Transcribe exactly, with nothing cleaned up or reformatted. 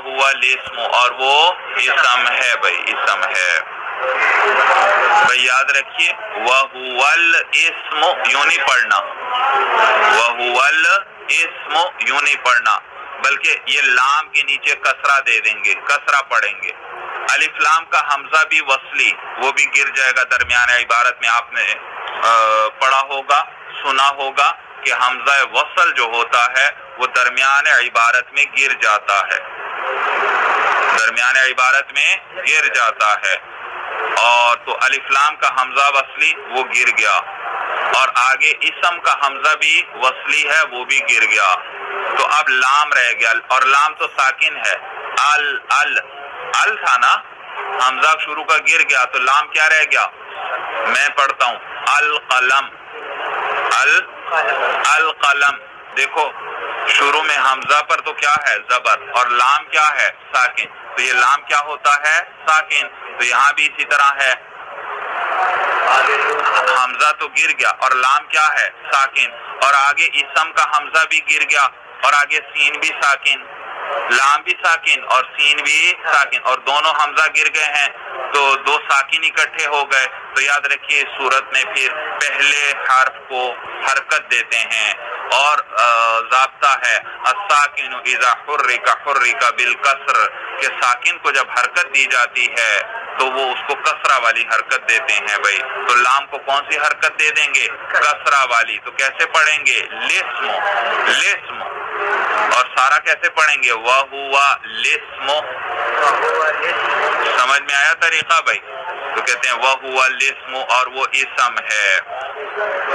وَهُوَ الْإِسْمُ، اور وہ اسم ہے بھائی، اسم ہے بھائی، یاد رکھیے وَهُوَ الْإِسْمُ یوں نہیں پڑھنا، وَهُوَ الْإِسْمُ یوں نہیں پڑھنا، بلکہ یہ لام کے نیچے کسرہ دے دیں گے، کسرہ پڑھیں گے۔ الف لام کا حمزہ بھی وصلی، وہ بھی گر جائے گا درمیان عبارت میں۔ آپ نے پڑھا ہوگا، سنا ہوگا کہ حمزہ وصل جو ہوتا ہے وہ درمیان عبارت میں گر جاتا ہے، درمیان عبارت میں گر جاتا ہے، اور تو الف لام کا حمزہ وصلی وہ گر گیا، اور آگے اسم کا حمزہ بھی وصلی ہے وہ بھی گر گیا، تو اب لام رہ گیا، اور لام تو ساکن ہے، ال ال ال تھا نا، حمزہ شروع کا گر گیا تو لام کیا رہ گیا؟ میں پڑھتا ہوں القلم، ال القلم، دیکھو شروع میں حمزہ پر تو کیا ہے؟ زبر، اور لام کیا ہے؟ ساکن، تو یہ لام کیا ہوتا ہے؟ ساکن، تو یہاں بھی اسی طرح ہے، حمزہ تو گر گیا اور لام کیا ہے؟ ساکن، اور آگے اسم کا حمزہ بھی گر گیا، اور آگے سین بھی ساکن، لام بھی ساکن اور سین بھی ساکن، اور دونوں حمزہ گر گئے ہیں تو دو ساکن اکٹھے ہو گئے، تو یاد رکھیے اس صورت میں پھر پہلے حرف کو حرکت دیتے ہیں، اور ضابطہ ہے الساکن اذا حرک حرک بالکسر، کہ ساکن کو جب حرکت دی جاتی ہے تو وہ اس کو کسرہ والی حرکت دیتے ہیں بھائی، تو لام کو کون سی حرکت دے دیں گے؟ کسرہ والی، تو کیسے پڑھیں گے؟ لسم، لسم، اور سارا کیسے پڑھیں گے؟ وَهُوَ الْإِسْمُ، سمجھ میں آیا طریقہ بھائی؟ تو کہتے ہیں وَهُوَ الْإِسْمُ، اور وہ اسم ہے۔